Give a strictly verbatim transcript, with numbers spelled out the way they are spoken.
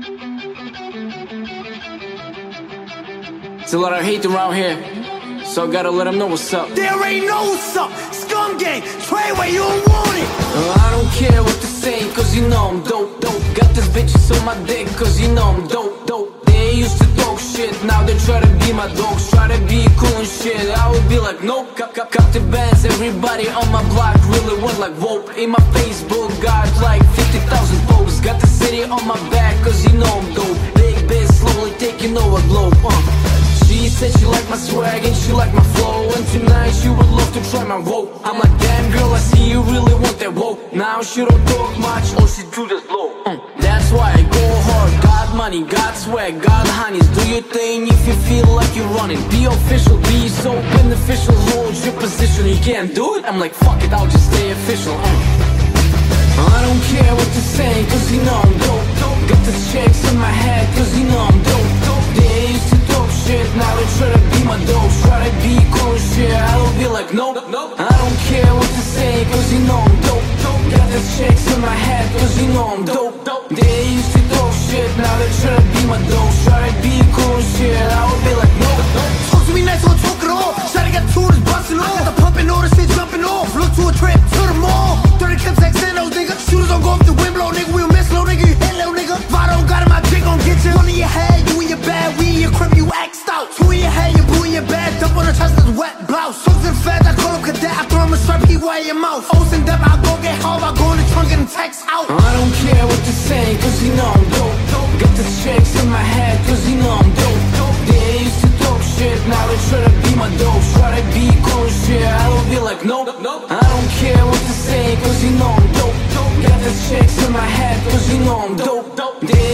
There's a lot of hate around here, so I gotta let them know what's up. There ain't no sup, scum gang, trade where you don't want it. uh, I don't care what they say, cause you know I'm dope, dope. Got these bitches on my dick, cause you know I'm dope, dope. They used to talk shit, now they try to be my dogs. Try to be cool and shit, I would be like, nope. Cut, cut, cut the bands, everybody on my block really want like whoa. In my Facebook, got like fifty thousand posts. Got the city on my back, cause you know I'm dope. Big bitch, slowly taking over globe, uh. She said she liked my swag and she liked my flow, and tonight she would love to try my woe. I'm like, damn girl, I see you really want that woe. Now she don't talk much, all she do just blow. mm. That's why I go hard, got money, got swag, got honeys. Do your thing if you feel like you're running. Be official, be so beneficial. Hold your position, you can't do it? I'm like, fuck it, I'll just stay official. mm. I don't care what they say, cause you know I'm dope, dope. Got the checks in my head, cause you know I'm dope, dope. They used to talk shit, now they try to be my dope. Try to be cool and shit, I will be like, nope, nope. I don't care what they say, cause you know I'm dope, dope. Got the checks in my head, cause you know I'm dope, dope. They used to talk shit, now they try to be my dope. Try to be cool and shit, I will be like, nope, nope. Talk to me nice, I'll talk it off. Shawty got two is busting off. Got the pumping, all the shit jumping off. Look to a trip, to the mall. thirty clips, X N those nigga. Shooters don't go off the wind blow, nigga. We don't miss, low nigga. You hit, little nigga. If I don't got it, my dick gon' get you. One in your head, you in your bag. We in your crib, you axed out. Two in your head, you boo in your bag. Dump on the chest, that's wet blouse. Soaks in the feds, I call him cadet. I throw him a strap, he wear your mouth. O's in depth, I go get home. I go in the trunk and text out. I don't care what they say, cause you know I'm dope, dope. Got the checks in my head, cause you know I'm dope, dope. They used to talk shit, now they try to be my dope. Try to be cool and shit, I will be like, nope, nope. I don't care what they say, cause you know I'm dope, dope. Got the checks in my head, cause you know I'm dope, dope. They